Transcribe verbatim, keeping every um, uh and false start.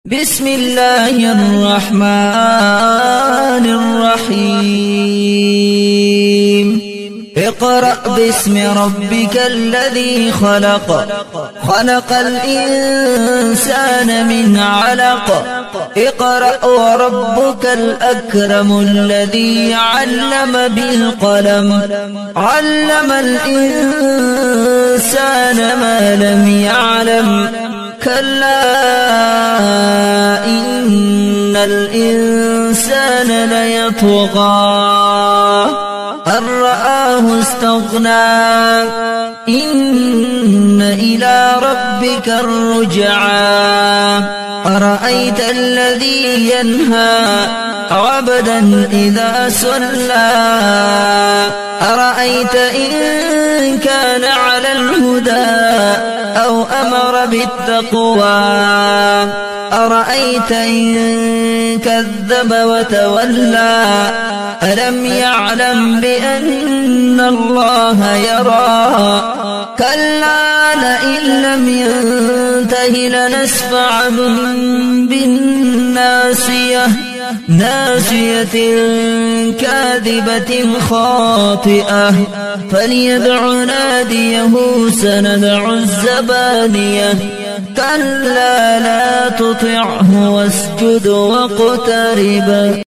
بسم الله الرحمن الرحيم اقرأ باسم ربك الذي خلق خلق الإنسان من علق اقرأ وربك الأكرم الذي علم بالقلم علم الإنسان ما لم يعلم كلا إن الإنسان ليطغى أن رآه استغنى إن إلى ربك الرجعى أرأيت الذي ينهى عبدا إذا صلى أرأيت إن كان على الهدى أو أمر بالتقوى أرأيت إن كذب وتولى ألم يعلم بأن الله يرى كلا لئن لم ينته لنسفعا بالناصية ناصية كاذبة خاطئة فليدع ناديه سندع الزبانية كلا لا تطعه واسجد واقترب.